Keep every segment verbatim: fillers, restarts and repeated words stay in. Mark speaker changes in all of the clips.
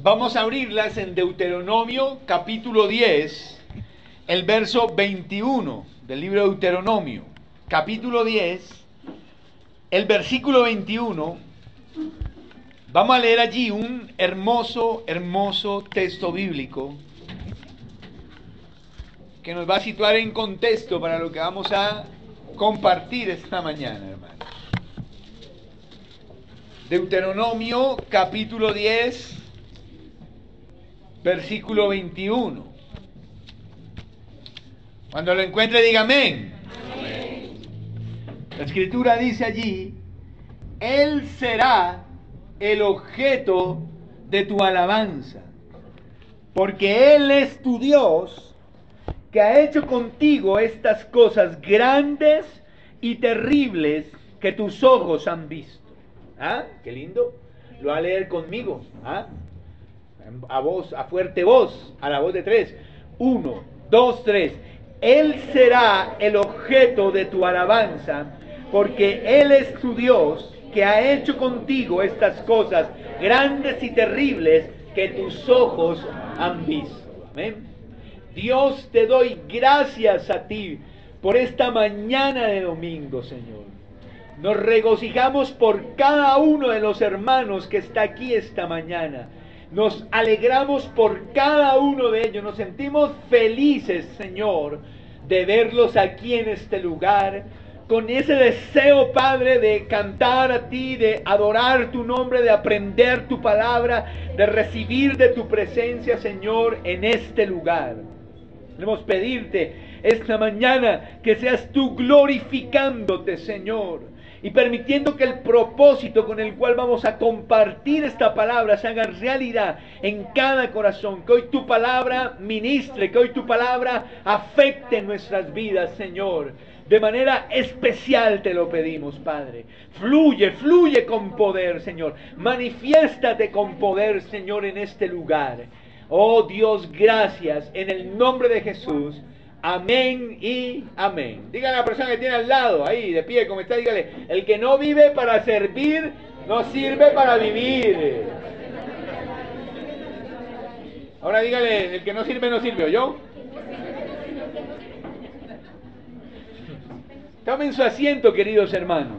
Speaker 1: Vamos a abrirlas en Deuteronomio capítulo diez, el verso veintiuno del libro de Deuteronomio. Capítulo diez, el versículo veintiuno. Vamos a leer allí un hermoso, hermoso texto bíblico que nos va a situar en contexto para lo que vamos a compartir esta mañana, hermanos. Deuteronomio capítulo diez, versículo veintiuno. Cuando lo encuentre, diga amén. Amén. La escritura dice allí: Él será el objeto de tu alabanza, porque Él es tu Dios, que ha hecho contigo estas cosas grandes y terribles que tus ojos han visto. ¿Ah? Qué lindo. Lo va a leer conmigo. ¿Ah? A voz, a fuerte voz, a la voz de tres. Uno, dos, tres. Él será el objeto de tu alabanza, porque Él es tu Dios, que ha hecho contigo estas cosas grandes y terribles que tus ojos han visto. Amén. Dios, te doy gracias a ti por esta mañana de domingo, Señor. Nos regocijamos por cada uno de los hermanos que está aquí esta mañana. Nos alegramos por cada uno de ellos. Nos sentimos felices, Señor, de verlos aquí en este lugar, con ese deseo, Padre, de cantar a ti, de adorar tu nombre, de aprender tu palabra, de recibir de tu presencia, Señor, en este lugar. Queremos pedirte esta mañana que seas tú glorificándote, Señor, y permitiendo que el propósito con el cual vamos a compartir esta palabra se haga realidad en cada corazón. Que hoy tu palabra ministre, que hoy tu palabra afecte nuestras vidas, Señor. De manera especial te lo pedimos, Padre. Fluye, fluye con poder, Señor. Manifiéstate con poder, Señor, en este lugar. Oh Dios, gracias. En el nombre de Jesús. Amén y amén. Dígale a la persona que tiene al lado, ahí de pie, como está, dígale: el que no vive para servir, no sirve para vivir. Ahora dígale: el que no sirve, no sirve, ¿oyó? Tomen su asiento, queridos hermanos.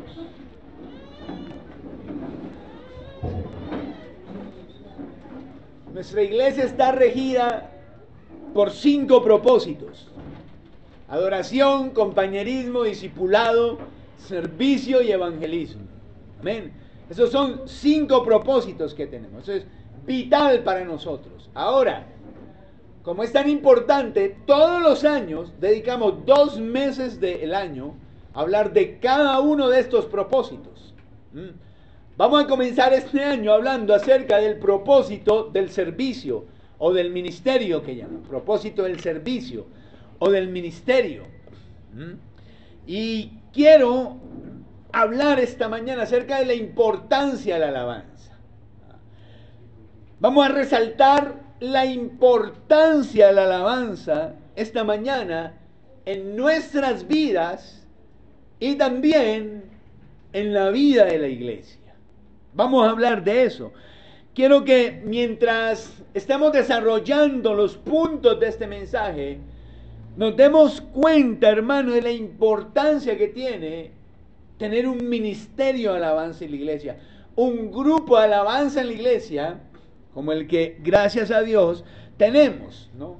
Speaker 1: Nuestra iglesia está regida por cinco propósitos: adoración, compañerismo, discipulado, servicio y evangelismo. Amén. Esos son cinco propósitos que tenemos. Eso es vital para nosotros. Ahora, como es tan importante, todos los años dedicamos dos meses del año a hablar de cada uno de estos propósitos. ¿Mm? Vamos a comenzar este año hablando acerca del propósito del servicio o del ministerio, que llaman. Propósito del servicio o del ministerio. ¿Mm? Y quiero hablar esta mañana acerca de la importancia de la alabanza. Vamos a resaltar la importancia de la alabanza esta mañana en nuestras vidas y también en la vida de la iglesia. Vamos a hablar de eso. Quiero que mientras estemos desarrollando los puntos de este mensaje, nos demos cuenta, hermano, de la importancia que tiene tener un ministerio de alabanza en la iglesia, un grupo de alabanza en la iglesia, como el que, gracias a Dios, tenemos, ¿no?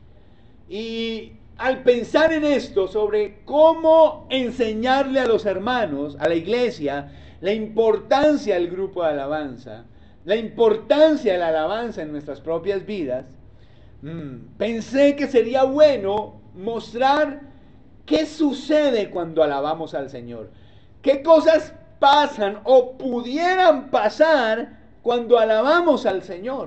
Speaker 1: Y al pensar en esto, sobre cómo enseñarle a los hermanos, a la iglesia, la importancia del grupo de alabanza, la importancia de la alabanza en nuestras propias vidas, mmm, pensé que sería bueno mostrar qué sucede cuando alabamos al Señor. ¿Qué cosas pasan o pudieran pasar cuando alabamos al Señor?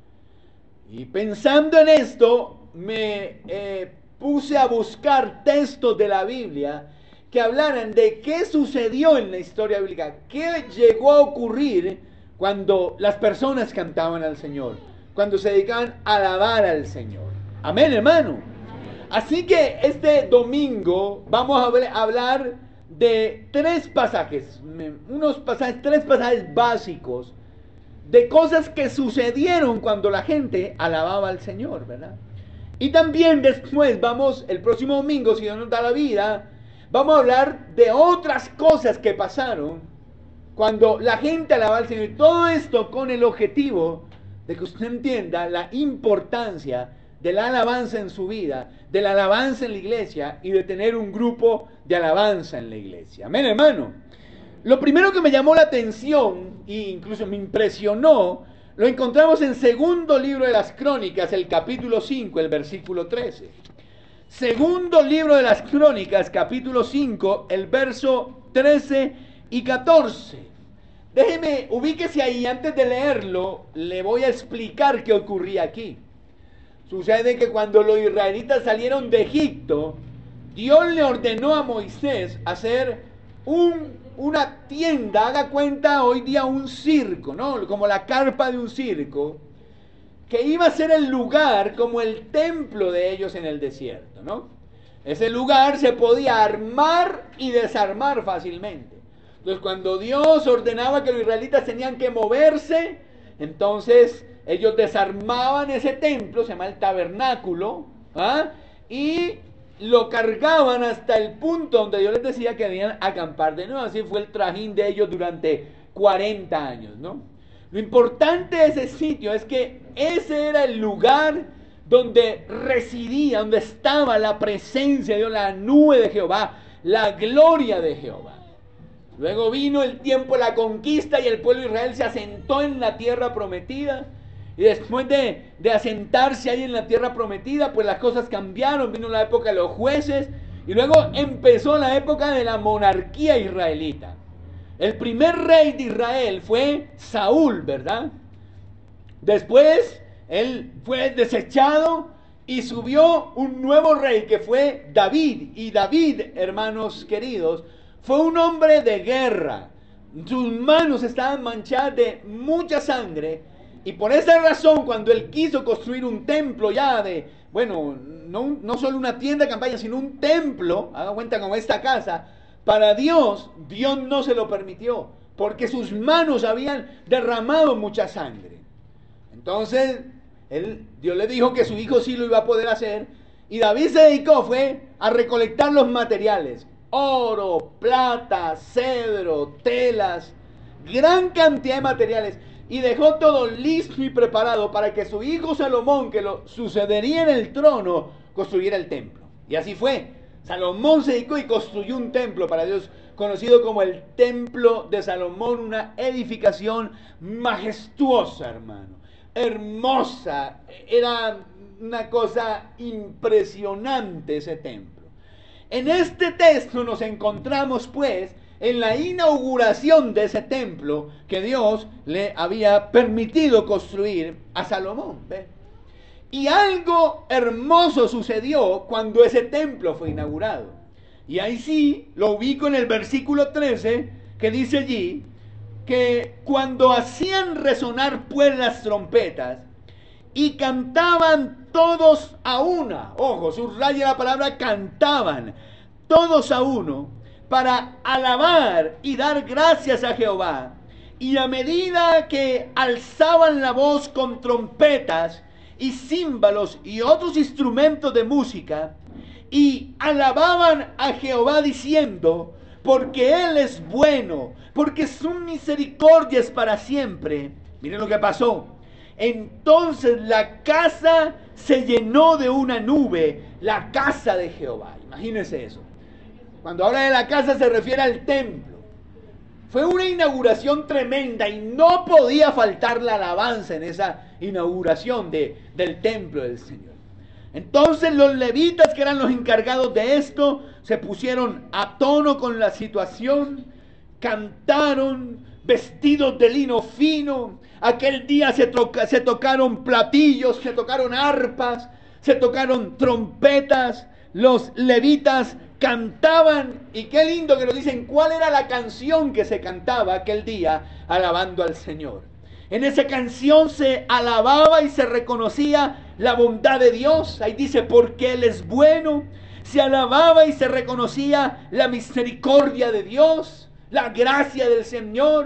Speaker 1: Y pensando en esto, me eh, puse a buscar textos de la Biblia que hablaran de qué sucedió en la historia bíblica, qué llegó a ocurrir cuando las personas cantaban al Señor, cuando se dedicaban a alabar al Señor. Amén, hermano. Así que este domingo vamos a hablar de tres pasajes, unos pasajes, tres pasajes básicos de cosas que sucedieron cuando la gente alababa al Señor, ¿verdad? Y también después vamos, el próximo domingo, si Dios nos da la vida, vamos a hablar de otras cosas que pasaron cuando la gente alababa al Señor. Y todo esto con el objetivo de que usted entienda la importancia de la alabanza en su vida, de la alabanza en la iglesia y de tener un grupo de alabanza en la iglesia. Amén, hermano. Lo primero que me llamó la atención e incluso me impresionó, lo encontramos en segundo libro de las Crónicas, el capítulo cinco, el versículo trece. Segundo libro de las Crónicas, capítulo cinco, el verso trece y catorce. Déjeme, ubíquese ahí, antes de leerlo, le voy a explicar qué ocurría aquí. Sucede que cuando los israelitas salieron de Egipto, Dios le ordenó a Moisés hacer un, una tienda, haga cuenta hoy día un circo, ¿no? Como la carpa de un circo, que iba a ser el lugar como el templo de ellos en el desierto, ¿no? Ese lugar se podía armar y desarmar fácilmente. Entonces, cuando Dios ordenaba que los israelitas tenían que moverse, entonces ellos desarmaban ese templo, se llama el tabernáculo, ¿ah? Y lo cargaban hasta el punto donde Dios les decía que debían acampar de nuevo. Así fue el trajín de ellos durante cuarenta años, ¿no? Lo importante de ese sitio es que ese era el lugar donde residía, donde estaba la presencia de Dios, la nube de Jehová, la gloria de Jehová. Luego vino el tiempo de la conquista y el pueblo de Israel se asentó en la tierra prometida. Y después de, de asentarse ahí en la tierra prometida, pues las cosas cambiaron. Vino la época de los jueces y luego empezó la época de la monarquía israelita. El primer rey de Israel fue Saúl, ¿verdad? Después él fue desechado y subió un nuevo rey que fue David. Y David, hermanos queridos, fue un hombre de guerra. Sus manos estaban manchadas de mucha sangre. Y por esa razón, cuando él quiso construir un templo ya de, bueno, no, no solo una tienda de campaña, sino un templo, haga cuenta como esta casa, para Dios, Dios no se lo permitió, porque sus manos habían derramado mucha sangre. Entonces, él, Dios le dijo que su hijo sí lo iba a poder hacer, y David se dedicó fue a recolectar los materiales, oro, plata, cedro, telas, gran cantidad de materiales, y dejó todo listo y preparado para que su hijo Salomón, que lo sucedería en el trono, construyera el templo. Y así fue. Salomón se dedicó y construyó un templo para Dios, conocido como el Templo de Salomón, una edificación majestuosa, hermano, hermosa. Era una cosa impresionante ese templo. En este texto nos encontramos, pues, en la inauguración de ese templo que Dios le había permitido construir a Salomón. ¿Ve? Y algo hermoso sucedió cuando ese templo fue inaugurado. Y ahí sí lo ubico en el versículo trece, que dice allí que cuando hacían resonar pues las trompetas y cantaban todos a una, ojo, subraya la palabra cantaban, todos a uno, para alabar y dar gracias a Jehová. Y a medida que alzaban la voz con trompetas y címbalos y otros instrumentos de música, y alababan a Jehová diciendo, porque Él es bueno, porque su misericordia es para siempre. Miren lo que pasó. Entonces la casa se llenó de una nube, la casa de Jehová. Imagínense eso. Cuando habla de la casa se refiere al templo. Fue una inauguración tremenda y no podía faltar la alabanza en esa inauguración de, del templo del Señor. Entonces los levitas, que eran los encargados de esto, se pusieron a tono con la situación, cantaron vestidos de lino fino. Aquel día se, toca, se tocaron platillos, se tocaron arpas, se tocaron trompetas. Los levitas cantaban, y qué lindo que nos dicen cuál era la canción que se cantaba aquel día alabando al Señor. En esa canción se alababa y se reconocía la bondad de Dios. Ahí dice, porque Él es bueno. Se alababa y se reconocía la misericordia de Dios, la gracia del Señor.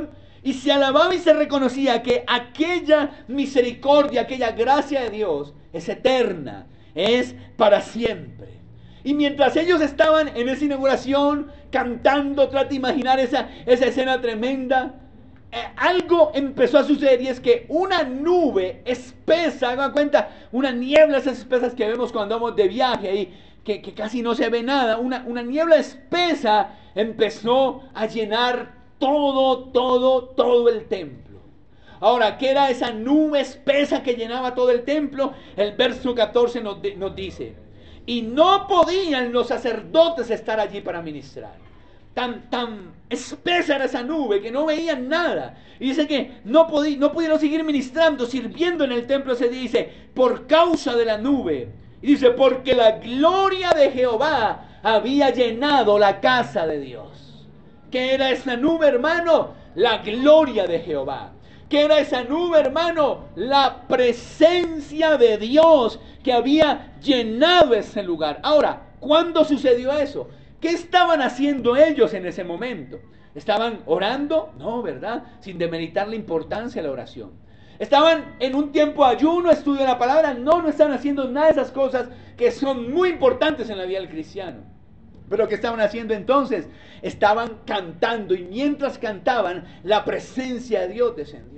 Speaker 1: Y se alababa y se reconocía que aquella misericordia, aquella gracia de Dios es eterna, es para siempre. Y mientras ellos estaban en esa inauguración cantando, trata de imaginar esa, esa escena tremenda, eh, algo empezó a suceder, y es que una nube espesa, hagan cuenta, una niebla, esas espesas que vemos cuando vamos de viaje ahí, que, que casi no se ve nada, una, una niebla espesa empezó a llenar todo, todo, todo el templo. Ahora, ¿qué era esa nube espesa que llenaba todo el templo? El verso catorce nos, nos dice: y no podían los sacerdotes estar allí para ministrar. Tan, tan espesa era esa nube que no veían nada. Y dice que no, podí, no pudieron seguir ministrando, sirviendo en el templo ese día. Dice, por causa de la nube. Y dice, porque la gloria de Jehová había llenado la casa de Dios. ¿Qué era esa nube, hermano? La gloria de Jehová. ¿Qué era esa nube, hermano? La presencia de Dios que había llenado ese lugar. Ahora, ¿cuándo sucedió eso? ¿Qué estaban haciendo ellos en ese momento? ¿Estaban orando? No, ¿verdad? Sin demeritar la importancia de la oración. ¿Estaban en un tiempo de ayuno, estudio de la palabra? No, no estaban haciendo nada de esas cosas que son muy importantes en la vida del cristiano. Pero ¿qué estaban haciendo entonces? Estaban cantando, y mientras cantaban, la presencia de Dios descendió.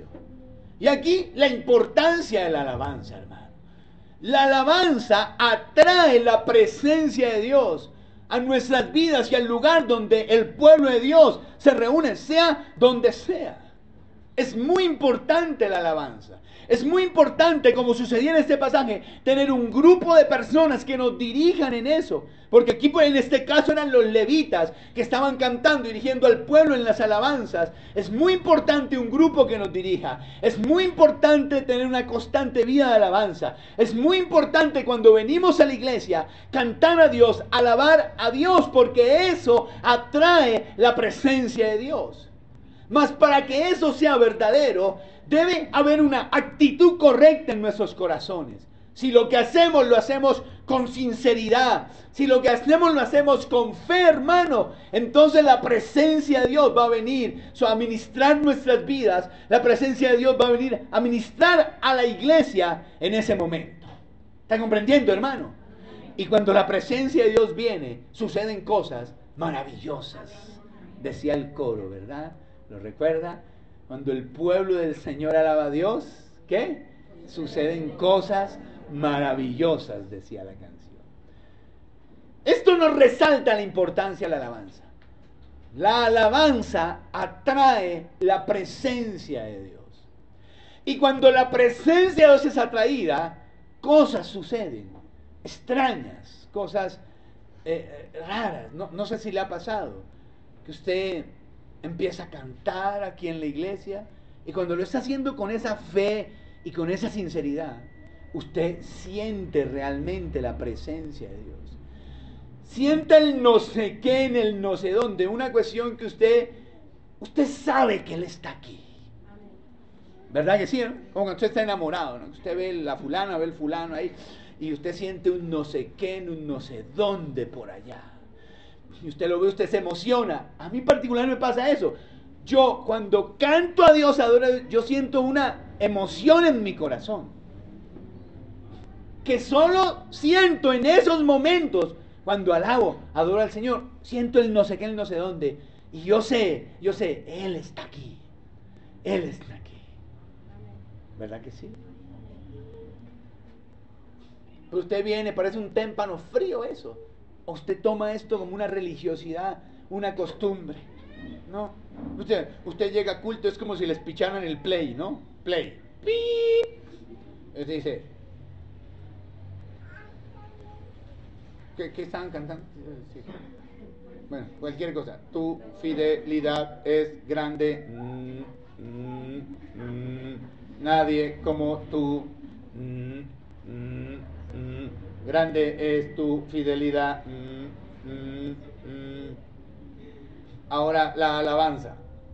Speaker 1: Y aquí la importancia de la alabanza, hermano. La alabanza atrae la presencia de Dios a nuestras vidas y al lugar donde el pueblo de Dios se reúne, sea donde sea. Es muy importante la alabanza. Es muy importante, como sucedía en este pasaje, tener un grupo de personas que nos dirijan en eso. Porque aquí en este caso eran los levitas que estaban cantando, dirigiendo al pueblo en las alabanzas. Es muy importante un grupo que nos dirija. Es muy importante tener una constante vida de alabanza. Es muy importante cuando venimos a la iglesia cantar a Dios, alabar a Dios, porque eso atrae la presencia de Dios. Mas para que eso sea verdadero, debe haber una actitud correcta en nuestros corazones. Si lo que hacemos lo hacemos con sinceridad, si lo que hacemos lo hacemos con fe, hermano, entonces la presencia de Dios va a venir a ministrar nuestras vidas. La presencia de Dios va a venir a ministrar a la iglesia en ese momento. ¿Está comprendiendo, hermano? Y cuando la presencia de Dios viene, suceden cosas maravillosas. Decía el coro, ¿verdad? ¿Lo recuerda? Cuando el pueblo del Señor alaba a Dios, ¿qué? Suceden cosas maravillosas, decía la canción. Esto nos resalta la importancia de la alabanza. La alabanza atrae la presencia de Dios. Y cuando la presencia de Dios es atraída, cosas suceden, extrañas, cosas eh, raras. No, no sé si le ha pasado que usted empieza a cantar aquí en la iglesia, y cuando lo está haciendo con esa fe y con esa sinceridad, usted siente realmente la presencia de Dios. Siente el no sé qué en el no sé dónde, una cuestión que usted, usted sabe que Él está aquí. ¿Verdad que sí? ¿No? Como usted está enamorado, ¿no? Usted ve la fulana, ve el fulano ahí, y usted siente un no sé qué en un no sé dónde por allá. Y usted lo ve, usted se emociona. A mí en particular me pasa eso. Yo cuando canto a Dios, adoro a Dios, yo siento una emoción en mi corazón, que solo siento en esos momentos. Cuando alabo, adoro al Señor, siento el no sé qué, el no sé dónde. Y yo sé, yo sé, Él está aquí. Él está aquí. ¿Verdad que sí? Pero usted viene, parece un témpano frío eso. O usted toma esto como una religiosidad, una costumbre. No. Usted, usted llega a culto, es como si les picharan el play, ¿no? Play. ¡Pip! Usted dice, ¿qué, qué estaban cantando? Sí. Bueno, cualquier cosa. Tu fidelidad es grande. Mm, mm, mm, nadie como tú. Mm, mm, mm, grande es tu fidelidad. Mm, mm, mm. Ahora la alabanza.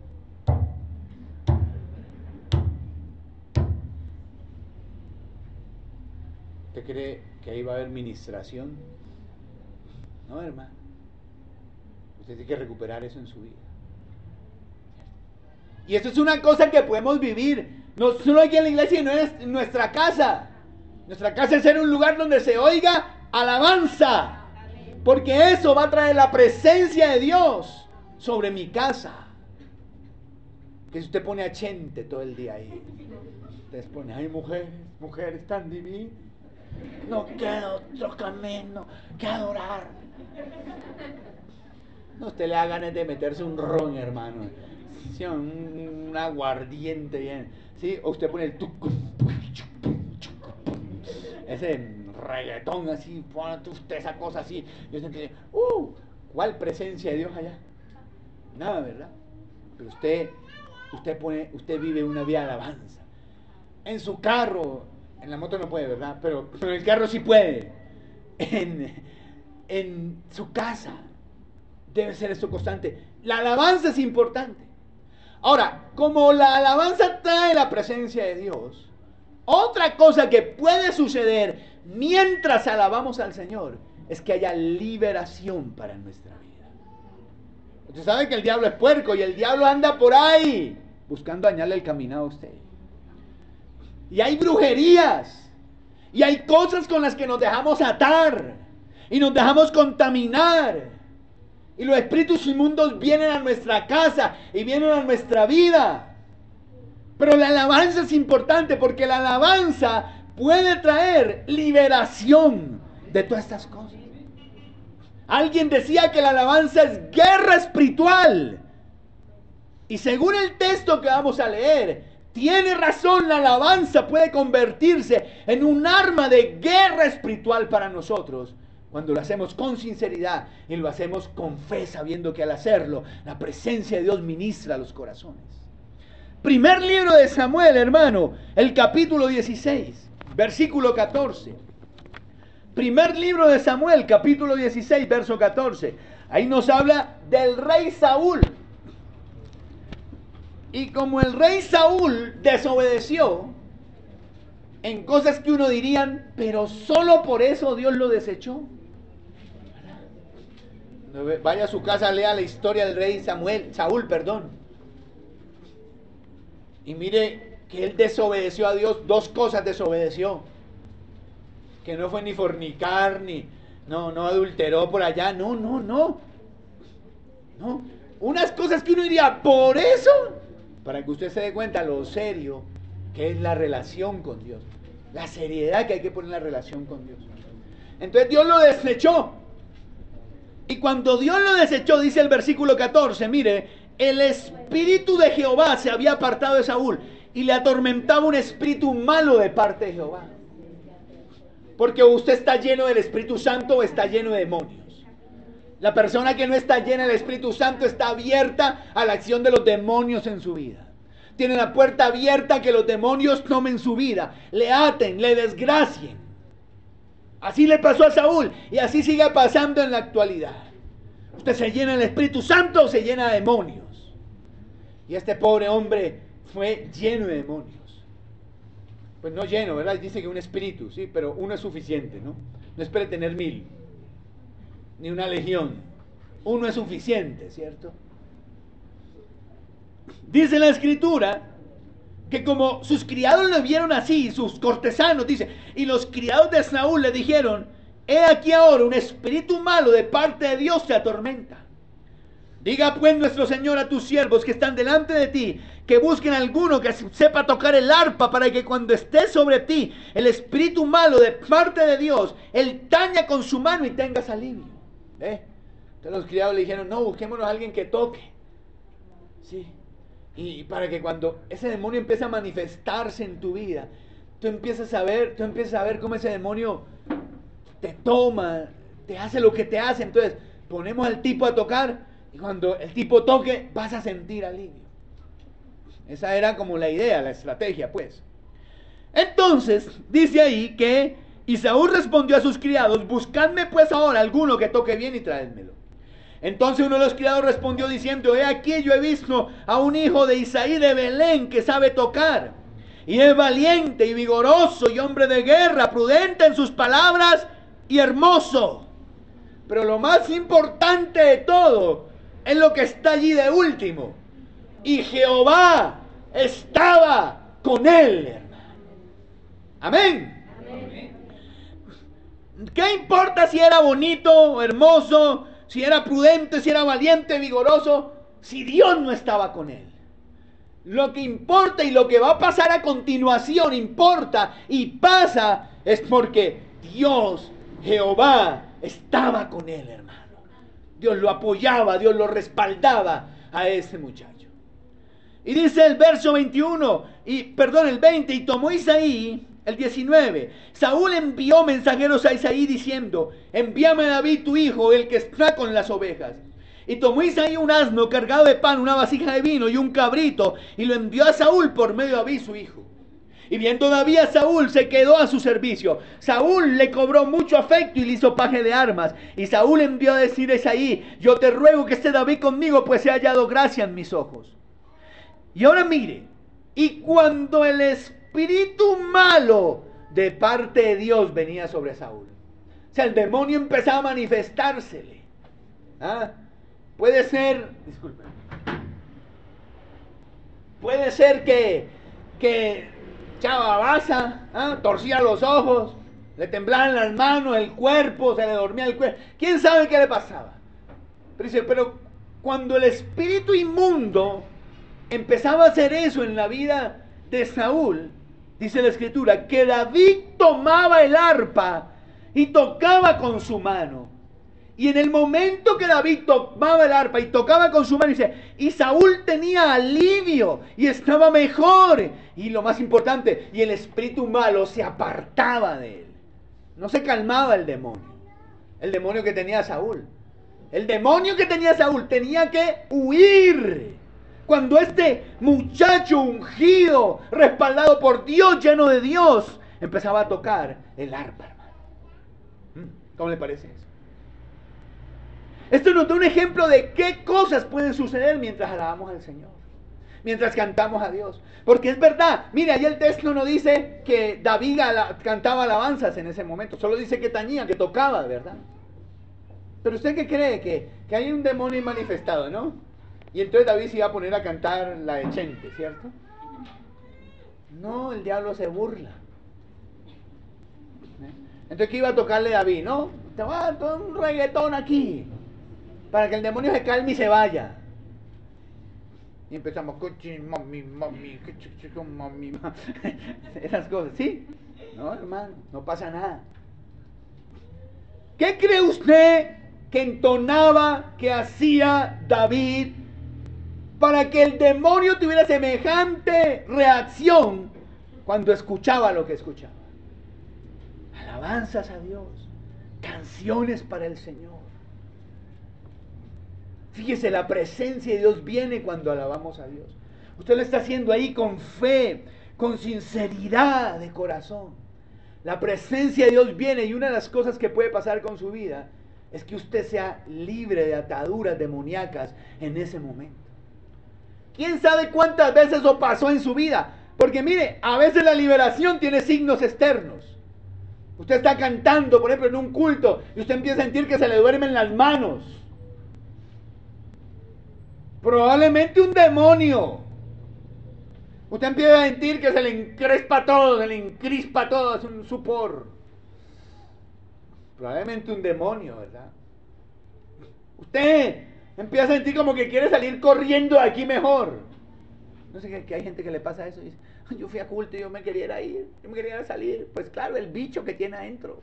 Speaker 1: ¿Usted cree que ahí va a haber ministración? No, hermano. Usted tiene que recuperar eso en su vida. Y esto es una cosa que podemos vivir, no solo aquí en la iglesia, sino en nuestra casa. Nuestra casa es ser un lugar donde se oiga alabanza. Porque eso va a traer la presencia de Dios sobre mi casa. Que si usted pone a Chente todo el día ahí, ustedes ponen, ay, mujeres, mujeres tan divinas, no queda otro camino que adorar. No, usted le da ganas de meterse un ron, hermano. Sí, un, un aguardiente bien. ¿Sí? O usted pone el tucu, ese reggaetón así, pone usted esa cosa así. Yo sentí, uh, ¿cuál presencia de Dios allá? Nada, ¿verdad? Pero usted, usted pone, usted vive una vida de alabanza. En su carro, en la moto no puede, ¿verdad? Pero, pero en el carro sí puede. En, en su casa debe ser esto constante. La alabanza es importante. Ahora, como la alabanza trae la presencia de Dios, otra cosa que puede suceder mientras alabamos al Señor es que haya liberación para nuestra vida. Usted sabe que el diablo es puerco y el diablo anda por ahí buscando dañarle el camino a usted. Y hay brujerías y hay cosas con las que nos dejamos atar y nos dejamos contaminar. Y los espíritus inmundos vienen a nuestra casa y vienen a nuestra vida. Pero la alabanza es importante porque la alabanza puede traer liberación de todas estas cosas. Alguien decía que la alabanza es guerra espiritual. Y según el texto que vamos a leer, tiene razón, la alabanza puede convertirse en un arma de guerra espiritual para nosotros. Cuando lo hacemos con sinceridad y lo hacemos con fe, sabiendo que al hacerlo, la presencia de Dios ministra a los corazones. Primer libro de Samuel, hermano, el capítulo dieciséis, versículo catorce. Primer libro de Samuel, capítulo dieciséis, verso catorce. Ahí nos habla del rey Saúl. Y como el rey Saúl desobedeció en cosas que uno dirían, pero solo por eso Dios lo desechó. Vaya a su casa, lea la historia del rey Samuel, Saúl, perdón. Y mire que él desobedeció a Dios, dos cosas desobedeció. Que no fue ni fornicar, ni no, no adulteró por allá, no, no, no. No, unas cosas que uno diría, por eso, para que usted se dé cuenta lo serio que es la relación con Dios, la seriedad que hay que poner en la relación con Dios. Entonces Dios lo desechó. Y cuando Dios lo desechó, dice el versículo catorce, mire, el espíritu de Jehová se había apartado de Saúl y le atormentaba un espíritu malo de parte de Jehová. Porque usted está lleno del Espíritu Santo o está lleno de demonios. La persona que no está llena del Espíritu Santo está abierta a la acción de los demonios en su vida. Tiene la puerta abierta a que los demonios tomen su vida, le aten, le desgracien. Así le pasó a Saúl y así sigue pasando en la actualidad. Usted se llena del Espíritu Santo o se llena de demonios. Y este pobre hombre fue lleno de demonios. Pues no lleno, ¿verdad? Dice que un espíritu, sí, pero uno es suficiente, ¿no? No espere tener mil, ni una legión. Uno es suficiente, ¿cierto? Dice la Escritura que como sus criados lo vieron así, sus cortesanos, dice, y los criados de Saúl le dijeron, he aquí ahora un espíritu malo de parte de Dios te atormenta. Diga pues nuestro Señor a tus siervos que están delante de ti, que busquen a alguno que sepa tocar el arpa, para que cuando esté sobre ti el espíritu malo de parte de Dios, él taña con su mano y tengas alivio. ¿Eh? Entonces los criados le dijeron, no, busquémonos a alguien que toque. Sí. Y para que cuando ese demonio empiece a manifestarse en tu vida, tú empiezas a ver, tú empiezas a ver cómo ese demonio te toma, te hace lo que te hace. Entonces ponemos al tipo a tocar y cuando el tipo toque vas a sentir alivio. Esa era como la idea, la estrategia, pues. Entonces dice ahí que y Saúl respondió a sus criados, buscadme pues ahora alguno que toque bien y traédmelo. Entonces uno de los criados respondió diciendo, he aquí yo he visto a un hijo de Isaí de Belén que sabe tocar, y es valiente y vigoroso y hombre de guerra, prudente en sus palabras y hermoso. Pero lo más importante de todo es lo que está allí de último. y Jehová estaba con él, hermano. Amén. Amén. ¿Qué importa si era bonito, hermoso, si era prudente, si era valiente, vigoroso, si Dios no estaba con él? Lo que importa y lo que va a pasar a continuación importa y pasa es porque Dios, Jehová, estaba con él, hermano. Dios lo apoyaba, Dios lo respaldaba a ese muchacho. Y dice el verso veintiuno, y perdón, el veinte, y tomó Isaí, el diecinueve, Saúl envió mensajeros a Isaí diciendo, envíame a David tu hijo, el que está con las ovejas. Y tomó Isaí un asno cargado de pan, una vasija de vino y un cabrito, y lo envió a Saúl por medio de David su hijo. Y viendo David a Saúl, se quedó a su servicio. Saúl le cobró mucho afecto y le hizo paje de armas. Y Saúl envió a decir a Isaí, yo te ruego que esté David conmigo, pues he hallado gracia en mis ojos. Y ahora mire, y cuando el espíritu malo de parte de Dios venía sobre Saúl, o sea, el demonio empezaba a manifestársele. ¿Ah? Puede ser, disculpen, puede ser que, que echaba baza, ¿ah? Torcía los ojos, le temblaban las manos, el cuerpo, se le dormía el cuerpo. ¿Quién sabe qué le pasaba? Pero dice, pero cuando el espíritu inmundo empezaba a hacer eso en la vida de Saúl, dice la escritura, que David tomaba el arpa y tocaba con su mano. Y en el momento que David tomaba el arpa y tocaba con su mano, dice, y Saúl tenía alivio y estaba mejor. Y lo más importante, y el espíritu malo se apartaba de él. No se calmaba el demonio. El demonio que tenía Saúl. El demonio que tenía Saúl tenía que huir. Cuando este muchacho ungido, respaldado por Dios, lleno de Dios, empezaba a tocar el arpa, hermano. ¿Cómo le parece eso? Esto nos da un ejemplo de qué cosas pueden suceder mientras alabamos al Señor, mientras cantamos a Dios. Porque es verdad, mire, ahí el texto no dice que David ala, cantaba alabanzas en ese momento, solo dice que tañía, que tocaba, ¿verdad? Pero usted qué cree, que, que hay un demonio manifestado, ¿no? Y entonces David se iba a poner a cantar la de Chente, ¿cierto? No, el diablo se burla. Entonces, ¿qué iba a tocarle David? No, te va a dar todo un reggaetón aquí, para que el demonio se calme y se vaya. Y empezamos, mami, mami, mami, esas cosas, ¿sí? No, hermano, no pasa nada. ¿Qué cree usted que entonaba, que hacía David para que el demonio tuviera semejante reacción cuando escuchaba lo que escuchaba? Alabanzas a Dios, canciones para el Señor. Fíjese, la presencia de Dios viene cuando alabamos a Dios. Usted lo está haciendo ahí con fe, con sinceridad de corazón. La presencia de Dios viene, y una de las cosas que puede pasar con su vida es que usted sea libre de ataduras demoníacas en ese momento. ¿Quién sabe cuántas veces eso pasó en su vida? Porque mire, a veces la liberación tiene signos externos. Usted está cantando, por ejemplo, en un culto, y usted empieza a sentir que se le duermen las manos. Probablemente un demonio. Usted empieza a sentir que se le encrespa todo, se le encrispa todo, es un sopor. Probablemente un demonio, ¿verdad? Usted empieza a sentir como que quiere salir corriendo de aquí mejor. No sé, que, que hay gente que le pasa eso y dice, yo fui a culto y yo me quería ir, yo me quería salir. Pues claro, el bicho que tiene adentro.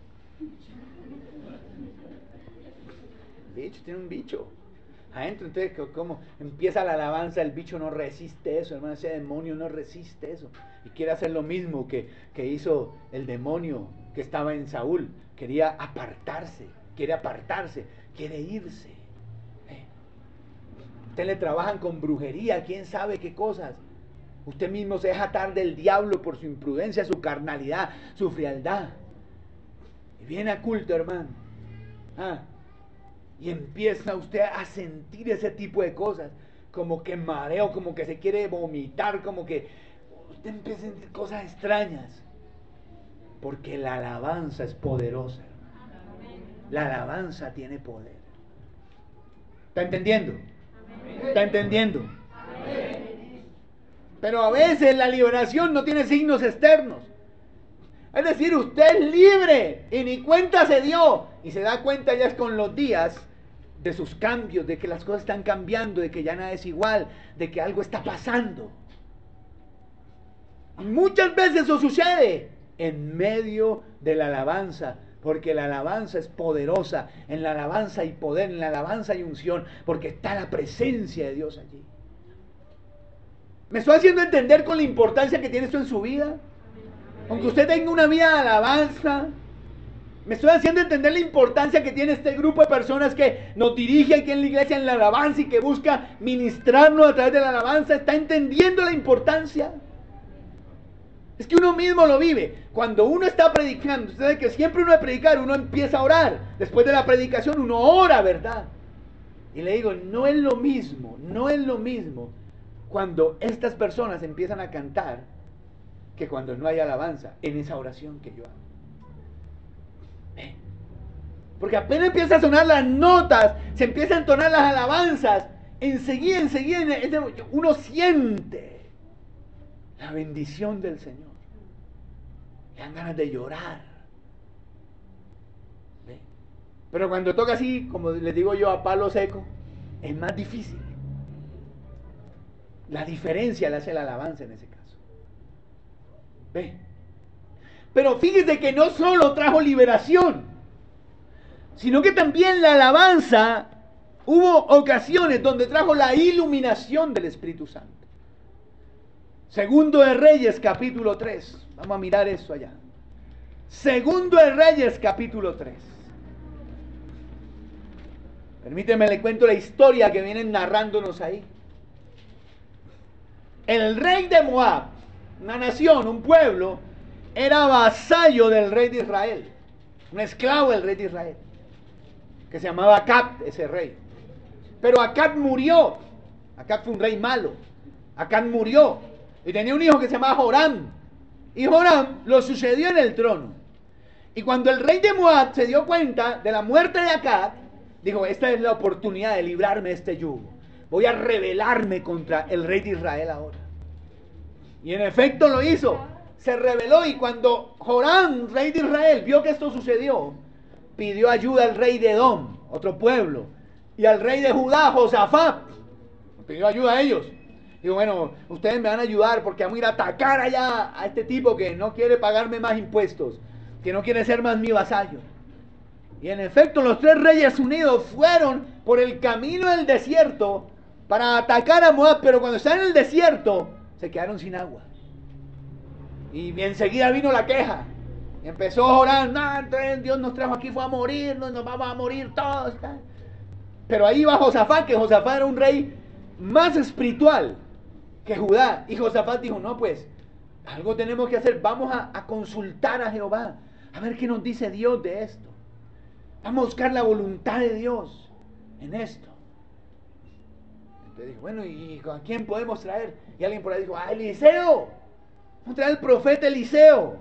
Speaker 1: El bicho tiene un bicho adentro. Entonces, como empieza la alabanza, el bicho no resiste eso, hermano, ese demonio no resiste eso. Y quiere hacer lo mismo que, que hizo el demonio que estaba en Saúl. Quería apartarse, quiere apartarse, quiere irse. ¿Eh? Usted le trabajan con brujería, quién sabe qué cosas. Usted mismo se deja atar del diablo por su imprudencia, su carnalidad, su frialdad. Y viene a culto, hermano. Ah, y empieza usted a sentir ese tipo de cosas. Como que mareo, como que se quiere vomitar, como que usted empieza a sentir cosas extrañas. Porque la alabanza es poderosa, hermano. La alabanza tiene poder. ¿Está entendiendo? ¿Está entendiendo? Pero a veces la liberación no tiene signos externos. Es decir, usted es libre y ni cuenta se dio. Y se da cuenta ya es con los días de sus cambios, de que las cosas están cambiando, de que ya nada es igual, de que algo está pasando. Y muchas veces eso sucede en medio de la alabanza, porque la alabanza es poderosa. En la alabanza hay poder, en la alabanza hay unción, porque está la presencia de Dios allí. ¿Me estoy haciendo entender con la importancia que tiene esto en su vida? Aunque usted tenga una vida de alabanza, me estoy haciendo entender la importancia que tiene este grupo de personas que nos dirige aquí en la iglesia en la alabanza y que busca ministrarnos a través de la alabanza. ¿Está entendiendo la importancia? Es que uno mismo lo vive. Cuando uno está predicando, usted sabe que siempre uno de predicar, uno empieza a orar. Después de la predicación uno ora, ¿verdad? Y le digo, no es lo mismo, no es lo mismo cuando estas personas empiezan a cantar que cuando no hay alabanza en esa oración que yo hago. ¿Eh? Porque apenas empiezan a sonar las notas, se empiezan a entonar las alabanzas, enseguida, enseguida uno siente la bendición del Señor. Le dan ganas de llorar. ¿Ve? Pero cuando toca así, como les digo yo, a palo seco, es más difícil. La diferencia la hace la alabanza en ese caso. ¿Ve? Pero fíjese que no solo trajo liberación, sino que también la alabanza hubo ocasiones donde trajo la iluminación del Espíritu Santo. Segundo de Reyes, capítulo tres. Vamos a mirar eso allá. Segundo de Reyes, capítulo tres. Permíteme, le cuento la historia que vienen narrándonos ahí. El rey de Moab, una nación, un pueblo, era vasallo del rey de Israel, un esclavo del rey de Israel, que se llamaba Acab, ese rey. Pero Acab murió. Acab fue un rey malo. Acab murió y tenía un hijo que se llamaba Joram, y Joram lo sucedió en el trono. Y cuando el rey de Moab se dio cuenta de la muerte de Acab, dijo, esta es la oportunidad de librarme de este yugo. Voy a rebelarme contra el rey de Israel ahora. Y en efecto lo hizo. Se rebeló, y cuando Joram, rey de Israel, vio que esto sucedió, pidió ayuda al rey de Edom, otro pueblo, y al rey de Judá, Josafat. Pidió ayuda a ellos. Digo, bueno, ustedes me van a ayudar porque vamos a ir a atacar allá a este tipo que no quiere pagarme más impuestos, que no quiere ser más mi vasallo. Y en efecto los tres reyes unidos fueron por el camino del desierto para atacar a Moab, pero cuando están en el desierto se quedaron sin agua. Y enseguida vino la queja. Y empezó a orar, no, entonces Dios nos trajo aquí, fue a morir, nos vamos a morir todos. Pero ahí va Josafat, que Josafat era un rey más espiritual que Judá. Y Josafat dijo, no, pues, algo tenemos que hacer, vamos a, a consultar a Jehová, a ver qué nos dice Dios de esto. Vamos a buscar la voluntad de Dios en esto. Entonces dijo, bueno, ¿y a quién podemos traer? Y alguien por ahí dijo, ah, Eliseo. Vamos a traer al profeta Eliseo.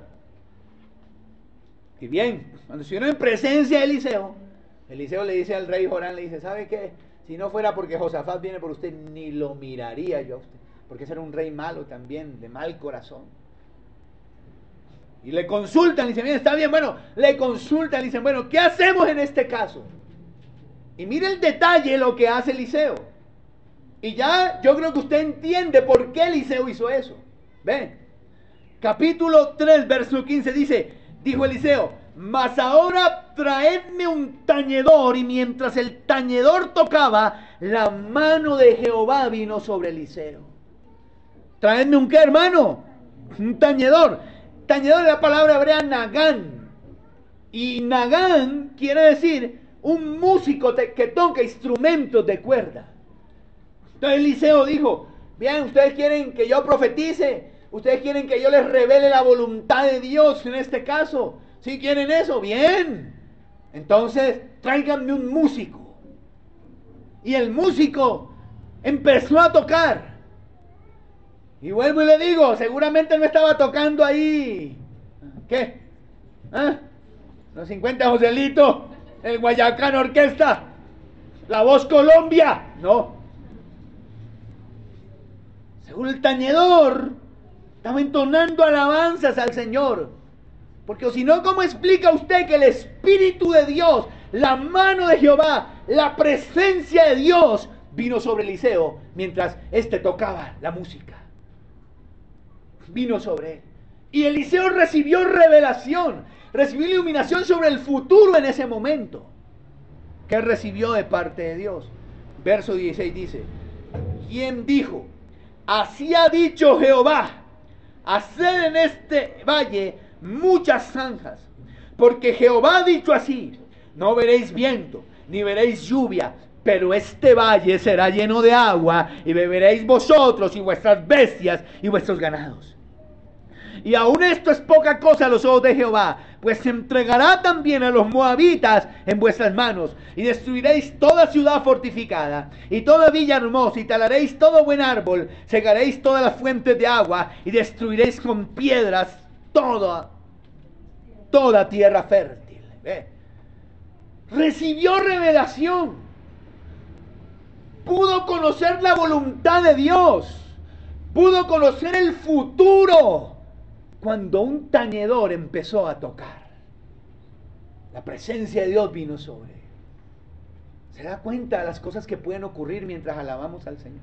Speaker 1: Y bien, cuando estuvieron en presencia de Eliseo, Eliseo le dice al rey Joram, le dice, ¿sabe qué? Si no fuera porque Josafat viene por usted, ni lo miraría yo a usted. Porque ese era un rey malo también, de mal corazón. Y le consultan, y dicen, bien, está bien, bueno, le consultan, y dicen, bueno, ¿qué hacemos en este caso? Y mire el detalle lo que hace Eliseo. Y ya yo creo que usted entiende por qué Eliseo hizo eso. ¿Ve? Capítulo tres, verso quince dice, dijo Eliseo, mas ahora traedme un tañedor. Y mientras el tañedor tocaba, la mano de Jehová vino sobre Eliseo. Traedme un qué, hermano, un tañedor. Tañedor es la palabra hebrea nagán. Y nagán quiere decir un músico te, que toca instrumentos de cuerda. Entonces Eliseo dijo, bien, ustedes quieren que yo profetice, ustedes quieren que yo les revele la voluntad de Dios en este caso. ¿Sí quieren eso? Bien. Entonces tráiganme un músico. Y el músico empezó a tocar. Y vuelvo y le digo, seguramente no estaba tocando ahí. ¿Qué? ¿Ah? Los cincuenta Joselito, el Guayacán Orquesta, La Voz Colombia. No. Según el tañedor, estaba entonando alabanzas al Señor. Porque si no, ¿cómo explica usted que el Espíritu de Dios, la mano de Jehová, la presencia de Dios vino sobre Eliseo mientras éste tocaba la música? Vino sobre él. Y Eliseo recibió revelación, recibió iluminación sobre el futuro en ese momento. ¿Qué recibió de parte de Dios? Verso dieciséis dice: ¿quién dijo? Así ha dicho Jehová: haced en este valle muchas zanjas, porque Jehová ha dicho así: no veréis viento, ni veréis lluvia, pero este valle será lleno de agua, y beberéis vosotros y vuestras bestias y vuestros ganados. Y aún esto es poca cosa a los ojos de Jehová, pues se entregará también a los moabitas en vuestras manos, y destruiréis toda ciudad fortificada, y toda villa hermosa, y talaréis todo buen árbol, cegaréis todas las fuentes de agua, y destruiréis con piedras toda, toda tierra fértil. ¿Ve? Recibió revelación, pudo conocer la voluntad de Dios, pudo conocer el futuro, cuando un tañedor empezó a tocar. La presencia de Dios vino sobre él. ¿Se da cuenta de las cosas que pueden ocurrir mientras alabamos al Señor?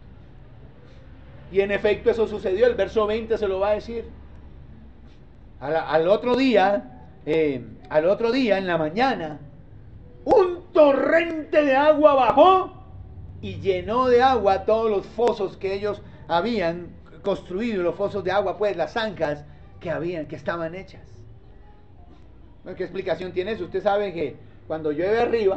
Speaker 1: Y en efecto eso sucedió. El verso veinte se lo va a decir. Al, al otro día, eh, al otro día en la mañana, un torrente de agua bajó y llenó de agua todos los fosos que ellos habían construido, los fosos de agua, pues las zanjas que habían, que estaban hechas. ¿Qué explicación tiene eso? Usted sabe que cuando llueve arriba,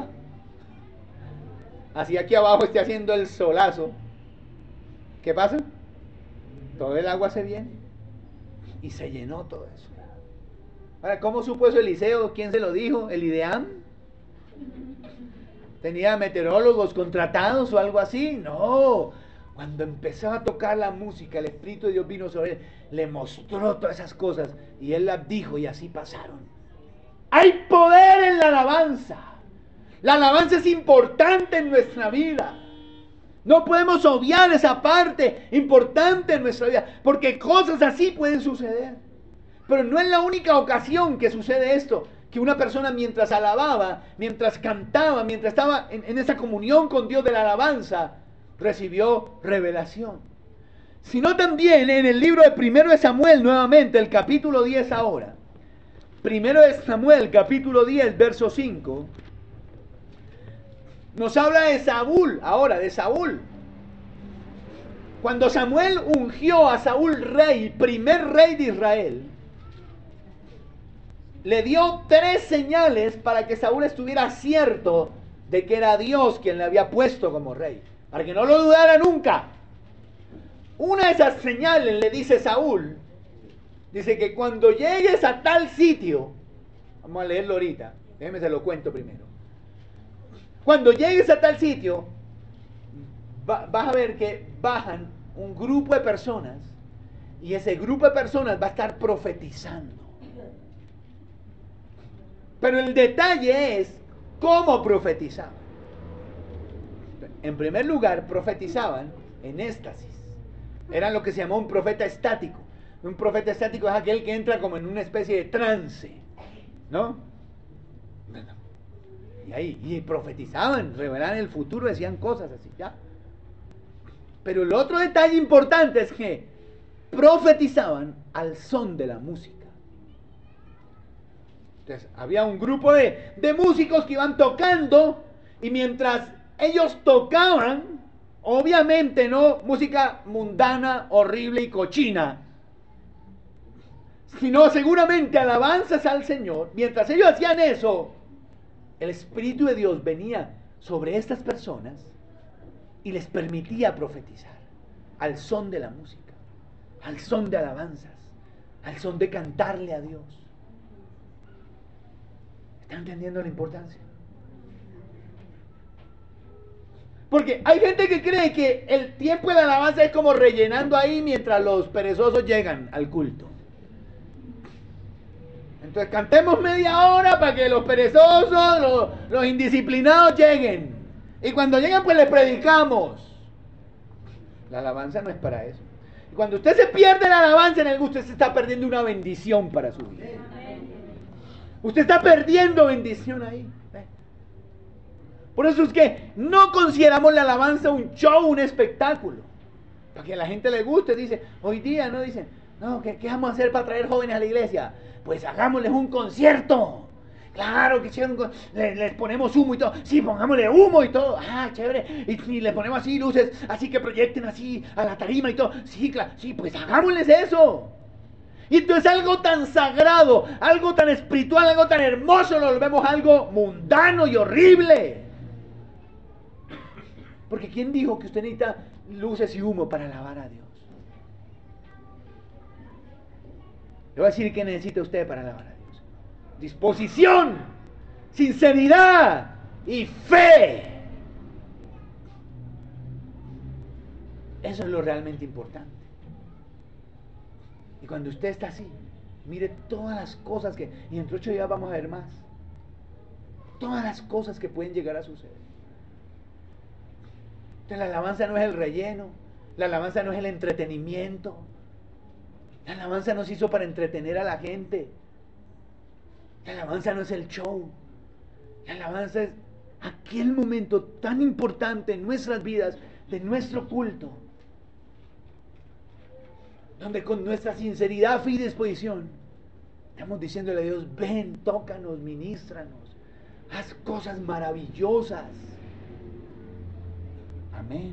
Speaker 1: así aquí abajo esté haciendo el solazo, ¿qué pasa? Todo el agua se viene y se llenó todo eso. Ahora, ¿cómo supo eso Eliseo? ¿Quién se lo dijo? ¿El IDEAM? ¿Tenía meteorólogos contratados o algo así? No. Cuando empezó a tocar la música, el Espíritu de Dios vino sobre él, le mostró todas esas cosas y él las dijo y así pasaron. Hay poder en la alabanza. La alabanza es importante en nuestra vida. No podemos obviar esa parte importante en nuestra vida, porque cosas así pueden suceder. Pero no es la única ocasión que sucede esto, que una persona mientras alababa, mientras cantaba, mientras estaba en, en esa comunión con Dios de la alabanza, recibió revelación. Sino también en el libro de Primero de Samuel, nuevamente, el capítulo diez ahora. Primero de Samuel, capítulo diez, verso cinco. Nos habla de Saúl, ahora, de Saúl. Cuando Samuel ungió a Saúl rey, primer rey de Israel, le dio tres señales para que Saúl estuviera cierto de que era Dios quien le había puesto como rey, para que no lo dudara nunca. Una de esas señales le dice Saúl, dice que cuando llegues a tal sitio, vamos a leerlo ahorita, déjeme se lo cuento primero. Cuando llegues a tal sitio, va, vas a ver que bajan un grupo de personas y ese grupo de personas va a estar profetizando. Pero el detalle es cómo profetizaban. En primer lugar, profetizaban en éxtasis. Eran lo que se llamó un profeta estático. Un profeta estático es aquel que entra como en una especie de trance, ¿no? Y ahí, y profetizaban, revelaban el futuro, decían cosas así, ¿ya? Pero el otro detalle importante es que profetizaban al son de la música. Entonces, había un grupo de, de músicos que iban tocando, y mientras ellos tocaban, obviamente no música mundana, horrible y cochina, sino seguramente alabanzas al Señor. Mientras ellos hacían eso, el Espíritu de Dios venía sobre estas personas y les permitía profetizar al son de la música, al son de alabanzas, al son de cantarle a Dios. ¿Están entendiendo la importancia? Porque hay gente que cree que el tiempo de la alabanza es como rellenando ahí mientras los perezosos llegan al culto. Entonces cantemos media hora para que los perezosos, los, los indisciplinados lleguen. Y cuando llegan pues les predicamos. La alabanza no es para eso. Y cuando usted se pierde la alabanza en el gusto, usted se está perdiendo una bendición para su vida. Usted está perdiendo bendición ahí. Por eso es que no consideramos la alabanza un show, un espectáculo. Para que a la gente le guste, dice, hoy día no dicen, no, ¿qué, qué vamos a hacer para traer jóvenes a la iglesia? Pues hagámosles un concierto. Claro que hicieron, les, les ponemos humo y todo. Sí, pongámosle humo y todo. Ah, chévere. Y, y le ponemos así luces, así que proyecten así a la tarima y todo. Sí, claro. Sí, pues hagámosles eso. Y entonces algo tan sagrado, algo tan espiritual, algo tan hermoso, lo volvemos algo mundano y horrible. Porque ¿quién dijo que usted necesita luces y humo para alabar a Dios? Le voy a decir qué necesita usted para alabar a Dios. Disposición, sinceridad y fe. Eso es lo realmente importante. Y cuando usted está así, mire todas las cosas que, y entre ocho días vamos a ver más, todas las cosas que pueden llegar a suceder. Entonces la alabanza no es el relleno, la alabanza no es el entretenimiento, la alabanza no se hizo para entretener a la gente, la alabanza no es el show, la alabanza es aquel momento tan importante en nuestras vidas, de nuestro culto, donde con nuestra sinceridad, fe y disposición estamos diciéndole a Dios, ven, tócanos, ministranos, haz cosas maravillosas. Amén.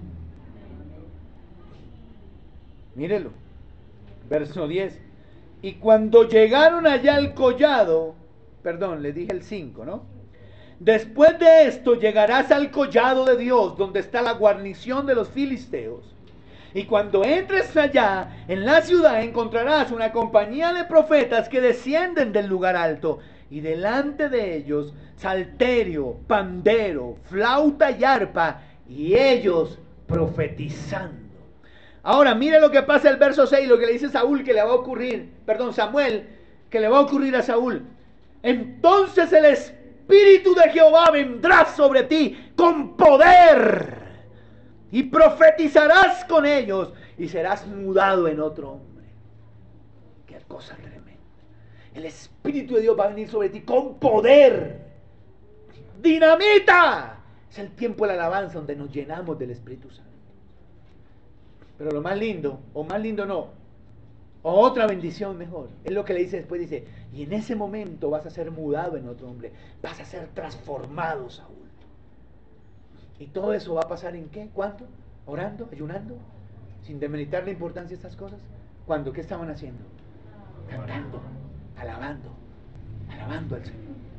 Speaker 1: Mírelo, verso diez. Y cuando llegaron allá al collado, perdón, le dije el cinco, ¿no? Después de esto llegarás al collado de Dios, donde está la guarnición de los filisteos. Y cuando entres allá, en la ciudad encontrarás una compañía de profetas que descienden del lugar alto. Y delante de ellos, salterio, pandero, flauta y arpa, y ellos profetizando. Ahora, mire lo que pasa el verso seis, lo que le dice Saúl que le va a ocurrir, perdón, Samuel, que le va a ocurrir a Saúl. Entonces el Espíritu de Jehová vendrá sobre ti con poder, y profetizarás con ellos, y serás mudado en otro hombre. Qué cosa tremenda. El Espíritu de Dios va a venir sobre ti con poder. ¡Dinamita! Es el tiempo de la alabanza donde nos llenamos del Espíritu Santo. Pero lo más lindo, o más lindo no, o otra bendición mejor, es lo que le dice después, dice, y en ese momento vas a ser mudado en otro hombre, vas a ser transformado, Saúl. ¿Y todo eso va a pasar en qué? ¿Cuándo? ¿Orando? ¿Ayunando? ¿Sin demeritar la importancia de estas cosas? ¿Cuándo? ¿Qué estaban haciendo? Cantando, alabando, alabando al Señor.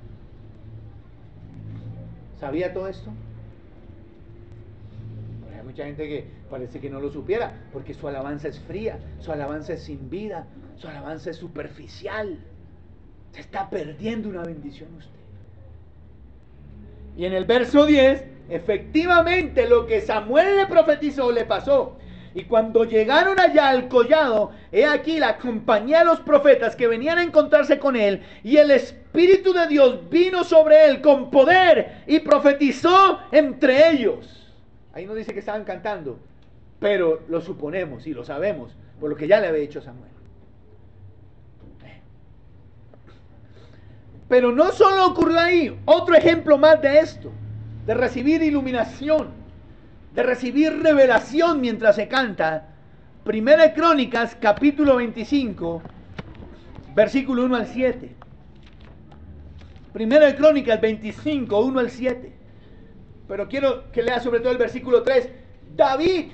Speaker 1: ¿Sabía todo esto? Hay mucha gente que parece que no lo supiera, porque su alabanza es fría, su alabanza es sin vida, su alabanza es superficial. Se está perdiendo una bendición usted. Y en el verso diez, efectivamente lo que Samuel le profetizó le pasó. Y cuando llegaron allá al collado, he aquí la compañía de los profetas que venían a encontrarse con él, y el Espíritu de Dios vino sobre él con poder y profetizó entre ellos. Ahí no dice que estaban cantando, pero lo suponemos y lo sabemos por lo que ya le había dicho Samuel. Pero no solo ocurrió ahí, otro ejemplo más de esto, de recibir iluminación, de recibir revelación mientras se canta. Primera de Crónicas, capítulo veinticinco, versículo uno al siete. Primera de Crónicas veinticinco, uno al siete. Pero quiero que lea sobre todo el versículo tres. David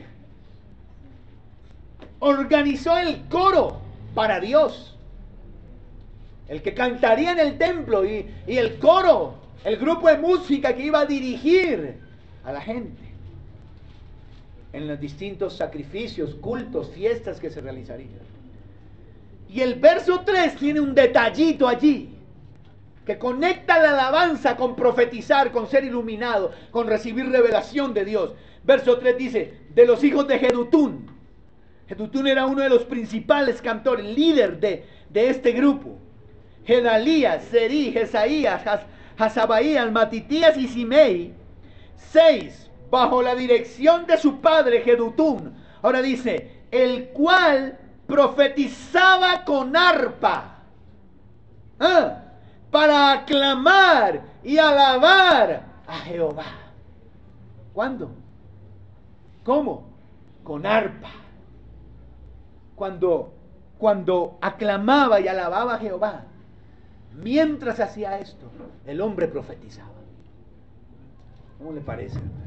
Speaker 1: organizó el coro para Dios, el que cantaría en el templo, y, y el coro, el grupo de música que iba a dirigir a la gente en los distintos sacrificios, cultos, fiestas que se realizarían. Y el verso tres tiene un detallito allí que conecta la alabanza con profetizar, con ser iluminado, con recibir revelación de Dios. Verso tres dice, de los hijos de Jedutún. Jedutún era uno de los principales cantores, líder de, de este grupo. Gedalías, Serí, Jesaías, Hasabaías, Matitías y Simei. Seis, bajo la dirección de su padre Jedutún, Ahora dice, el cual profetizaba con arpa, ¿ah?, para aclamar y alabar a Jehová. ¿Cuándo? ¿Cómo? Con arpa. Cuando, cuando aclamaba y alababa a Jehová, mientras hacía esto, el hombre profetizaba. ¿Cómo le parece, hermano?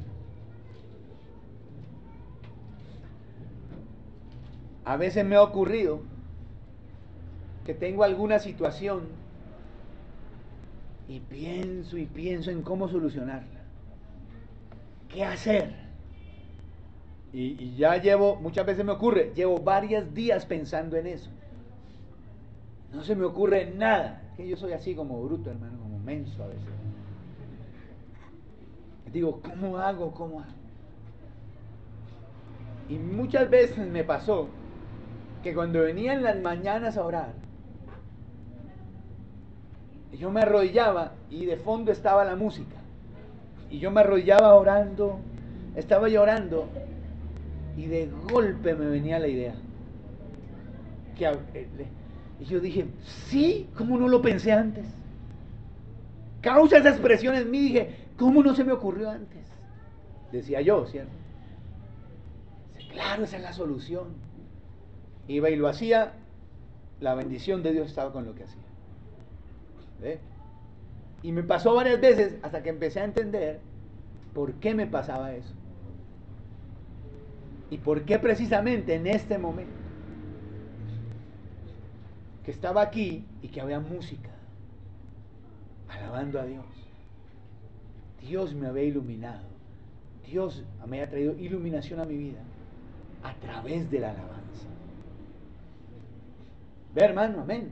Speaker 1: A veces me ha ocurrido que tengo alguna situación y pienso y pienso en cómo solucionarla. ¿Qué hacer? Y, y ya llevo, muchas veces me ocurre, llevo varios días pensando en eso. No se me ocurre nada. Es que yo soy así como bruto, hermano, como menso a veces. Digo, ¿cómo hago? ¿Cómo hago? Y muchas veces me pasó que cuando venía en las mañanas a orar, yo me arrodillaba y de fondo estaba la música. Y yo me arrodillaba orando, estaba llorando, y de golpe me venía la idea. Que, y yo dije, sí, ¿cómo no lo pensé antes? Causa esa expresión en mí, dije, ¿cómo no se me ocurrió antes? Decía yo, ¿cierto? Claro, esa es la solución. Iba y lo hacía, la bendición de Dios estaba con lo que hacía. ¿Ve? Y me pasó varias veces hasta que empecé a entender por qué me pasaba eso. Y por qué precisamente en este momento que estaba aquí y que había música, alabando a Dios. Dios me había iluminado. Dios me había traído iluminación a mi vida a través de la alabanza. Ve, hermano, amén.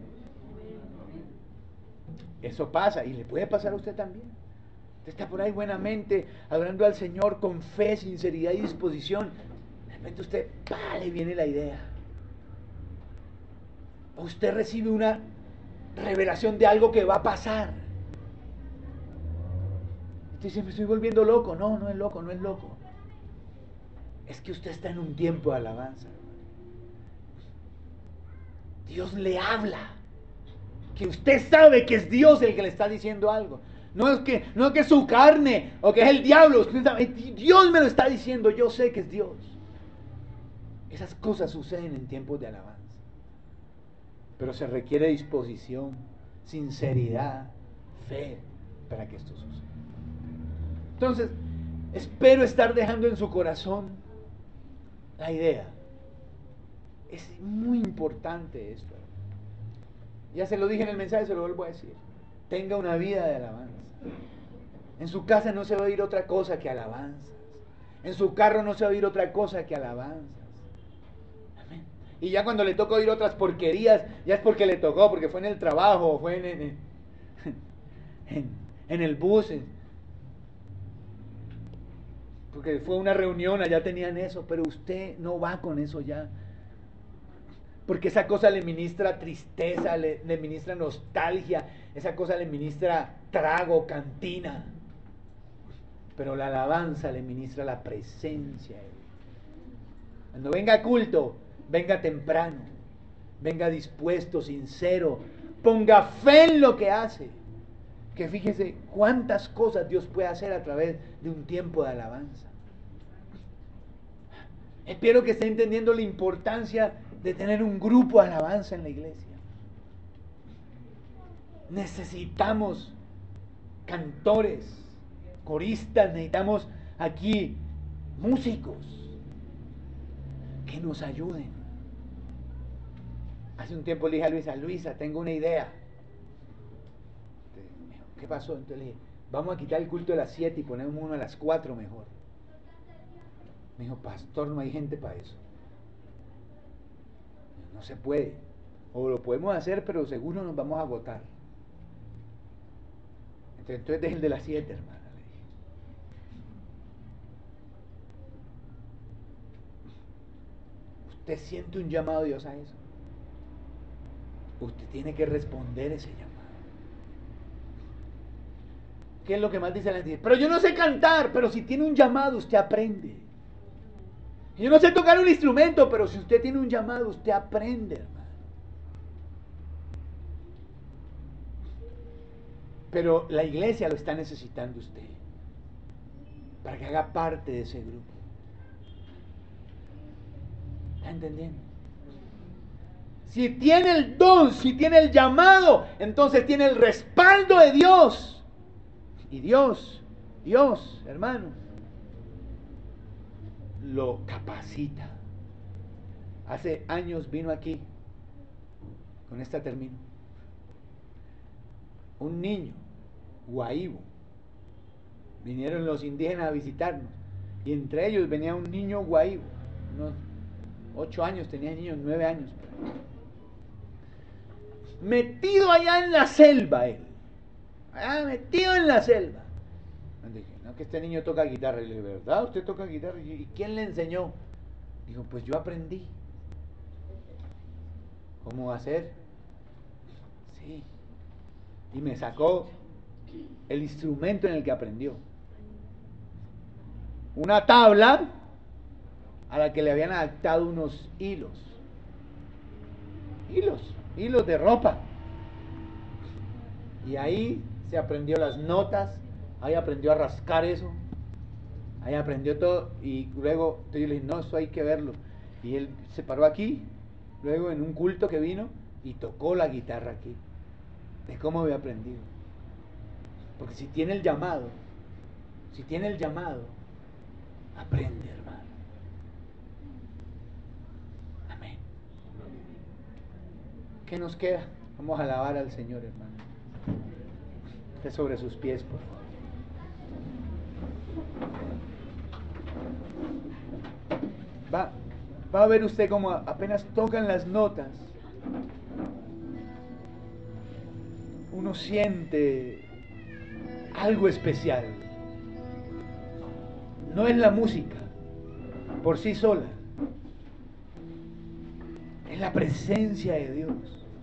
Speaker 1: Eso pasa y le puede pasar a usted también. Usted está por ahí buenamente adorando al Señor con fe, sinceridad y disposición. De repente usted, ¡pah!, le viene la idea. O usted recibe una revelación de algo que va a pasar. Usted dice, me estoy volviendo loco. No, no es loco, no es loco. Es que usted está en un tiempo de alabanza. Dios le habla. Que usted sabe que es Dios el que le está diciendo algo. No es que, no es que su carne o que es el diablo. Usted sabe, Dios me lo está diciendo. Yo sé que es Dios. Esas cosas suceden en tiempos de alabanza. Pero se requiere disposición, sinceridad, fe para que esto suceda. Entonces, espero estar dejando en su corazón la idea. Es muy importante esto. Ya se lo dije en el mensaje, se lo vuelvo a decir. Tenga una vida de alabanza. En su casa no se va a oír otra cosa que alabanzas. En su carro no se va a oír otra cosa que alabanzas. Amén. Y ya cuando le toca oír otras porquerías, ya es porque le tocó, porque fue en el trabajo, fue en, en, en, en el bus, en, porque fue una reunión, allá tenían eso, pero usted no va con eso ya. Porque esa cosa le ministra tristeza, le, le ministra nostalgia, esa cosa le ministra trago, cantina. Pero la alabanza le ministra la presencia de Dios. Cuando venga a culto, venga temprano, venga dispuesto, sincero, ponga fe en lo que hace. Que fíjese cuántas cosas Dios puede hacer a través de un tiempo de alabanza. Espero que esté entendiendo la importancia de tener un grupo de alabanza en la iglesia. Necesitamos cantores, coristas, necesitamos aquí músicos que nos ayuden. Hace un tiempo le dije a Luisa, Luisa, tengo una idea. ¿Qué pasó? Entonces le dije, vamos a quitar el culto de las siete y ponemos uno a las cuatro mejor. Me dijo, pastor, no hay gente para eso. No se puede. O lo podemos hacer, pero seguro nos vamos a agotar. Entonces, entonces dejen de las siete, hermana. Le dije. Usted siente un llamado de Dios a eso. Usted tiene que responder ese llamado. ¿Qué es lo que más dice la gente? Pero yo no sé cantar, pero si tiene un llamado, usted aprende. Yo no sé tocar un instrumento, pero si usted tiene un llamado, usted aprende, hermano. Pero la iglesia lo está necesitando usted para que haga parte de ese grupo. ¿Está entendiendo? Si tiene el don, si tiene el llamado, entonces tiene el respaldo de Dios. Y Dios, Dios, hermano, lo capacita. Hace años vino aquí, con esta termino, un niño, guaíbo. Vinieron los indígenas a visitarnos y entre ellos venía un niño guaíbo, unos ocho años, tenía niños, nueve años. Metido allá en la selva él, allá metido en la selva. Dije, no, que este niño toca guitarra. Y le dije, ¿verdad? ¿Usted toca guitarra? ¿Y quién le enseñó? Dijo, pues yo aprendí. ¿Cómo hacer? Sí. Y me sacó el instrumento en el que aprendió. Una tabla a la que le habían adaptado unos hilos. Hilos, hilos de ropa. Y ahí se aprendió las notas, ahí aprendió a rascar eso, ahí aprendió todo. Y luego yo le dije, no, eso hay que verlo. Y él se paró aquí, luego en un culto que vino y tocó la guitarra aquí. De cómo había aprendido. Porque si tiene el llamado, si tiene el llamado, aprende, hermano. Amén. ¿Qué nos queda? Vamos a alabar al Señor, hermano. Esté sobre sus pies, por favor. Va, va a ver usted cómo apenas tocan las notas, uno siente algo especial. No es la música por sí sola, es la presencia de Dios.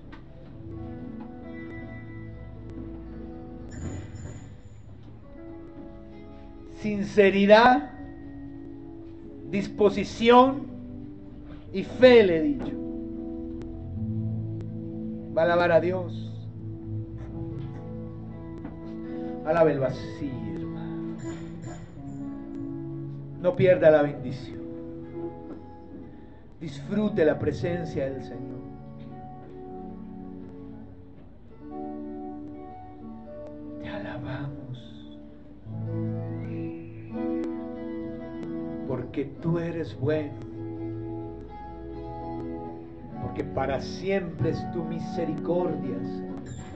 Speaker 1: Sinceridad, disposición y fe, le he dicho. Va a alabar a Dios. Alábelo así, hermano. No pierda la bendición. Disfrute la presencia del Señor. Te alabamos. Porque tú eres bueno. Porque para siempre es tu misericordia, Señor.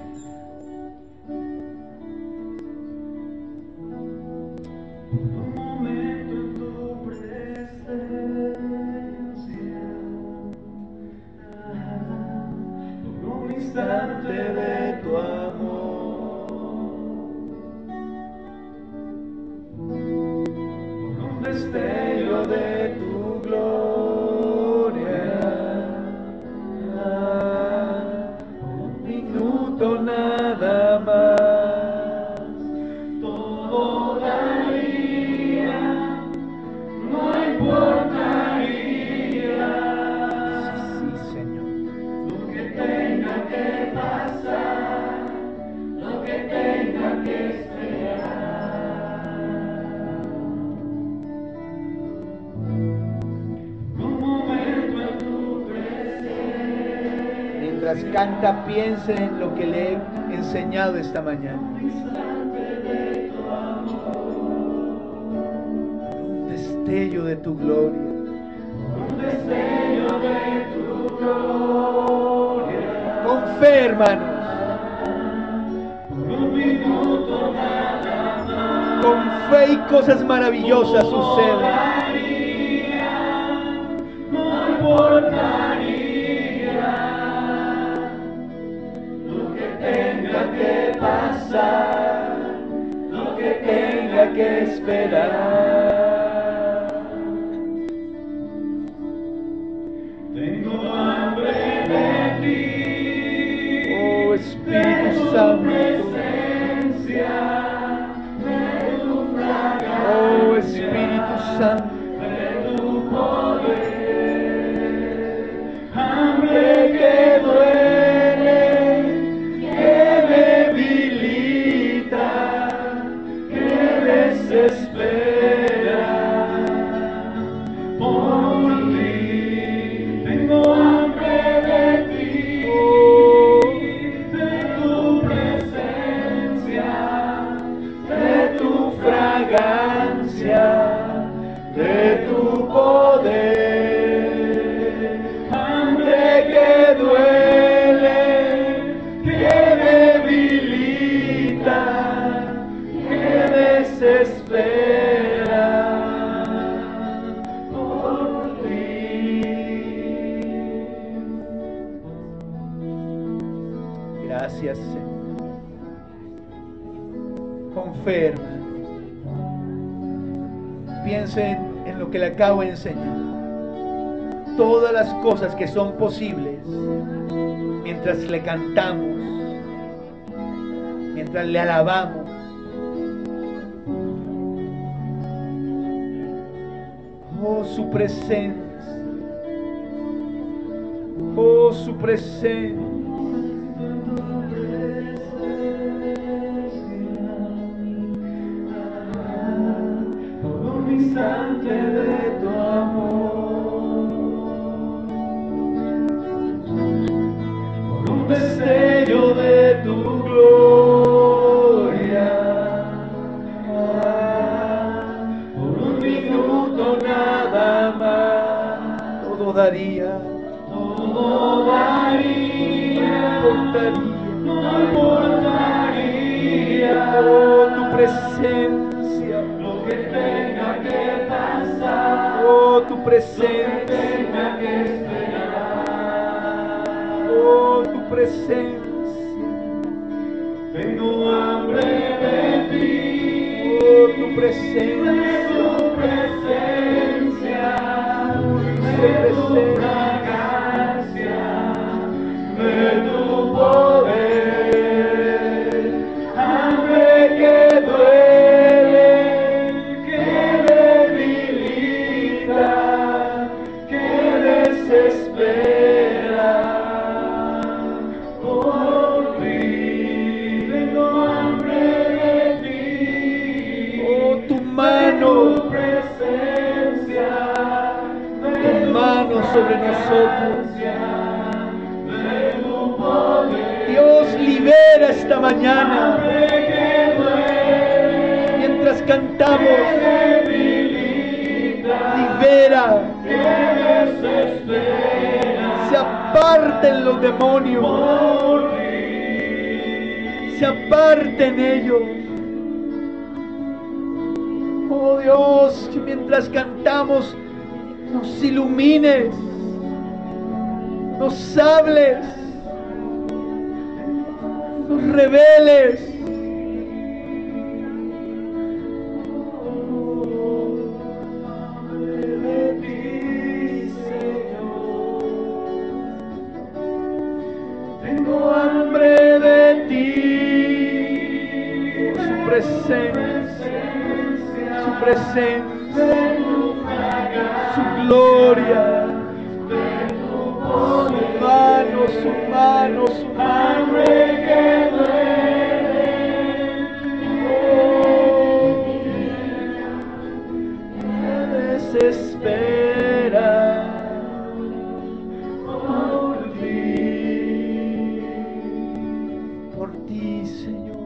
Speaker 1: De tu amor, un destello de tu gloria, un minuto nada más, todo daría, no importaría. Sí, sí, Señor. Lo que tenga que pasar, lo que tenga que esperar. Un momento en tu presencia. Mientras canta, piense en lo que le he enseñado esta mañana. Un instante de tu amor, un destello de tu gloria, un destello de tu gloria. Con fe, hermanos. Un minuto nada más. Con fe y cosas maravillosas suceden. No importaría lo que tenga que pasar, lo que tenga que esperar. Tengo hambre de ti. Espíritu Santo, oh Espíritu Santo, con fe, hermano. Piensen en lo que le acabo de enseñar. Todas las cosas que son posibles mientras le cantamos, mientras le alabamos. Oh, su presencia. Oh, su presencia. Un instante de tu amor, por un destello de tu gloria, por un minuto nada más, todo daría. No daría, no importaría, oh, tu presencia, lo que tenga que pasar, oh, tu presencia, tenga que esperar, oh, tu presencia, tengo hambre de ti, oh, tu presencia, tu presencia, dulce presencia. De tu poder, hambre que duele, que debilita, que desespera, por ti, tengo hambre de ti, oh, tu mano, tu presencia, tu mano sobre nosotros. Dios, libera esta mañana mientras cantamos. Libera, se aparten los demonios, se aparten ellos. Oh Dios, que mientras cantamos nos ilumines, nos hables, nos reveles. De ti, Señor, tengo hambre de ti, por su presencia, su presencia, su gloria, su mano, su mano, su mano que duele, oh, me desespera por ti, por ti, Señor.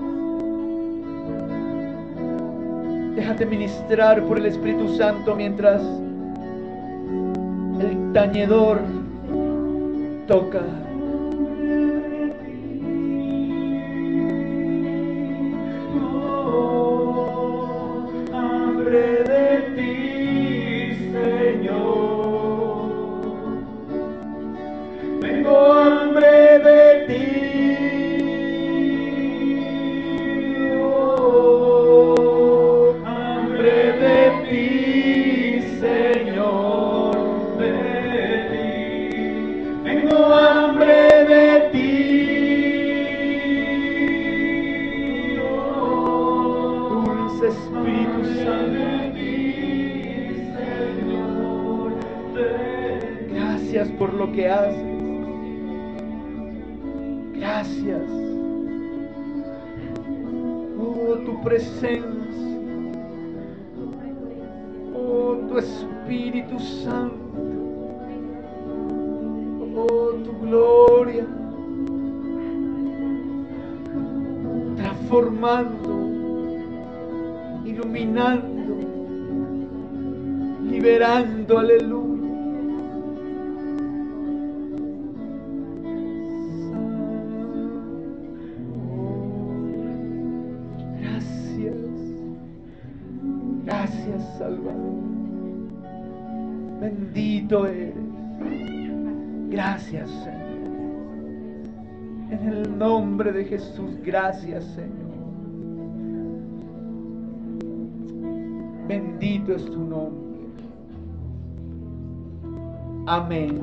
Speaker 1: Déjate ministrar por el Espíritu Santo mientras el tañedor toca. Oh, hambre de ti, Señor. Tengo hambre de ti. Oh, hambre de ti, Señor. Tengo hambre de ti, oh, dulce Espíritu Santo. Gracias por lo que haces. Gracias. Oh, tu presencia. Oh, tu Espíritu Santo. Oh, tu gloria, transformando, iluminando, liberando, aleluya. Gracias, gracias, Salvador. Bendito eres. Gracias, Señor. En el nombre de Jesús, gracias, Señor. Bendito es tu nombre. Amén.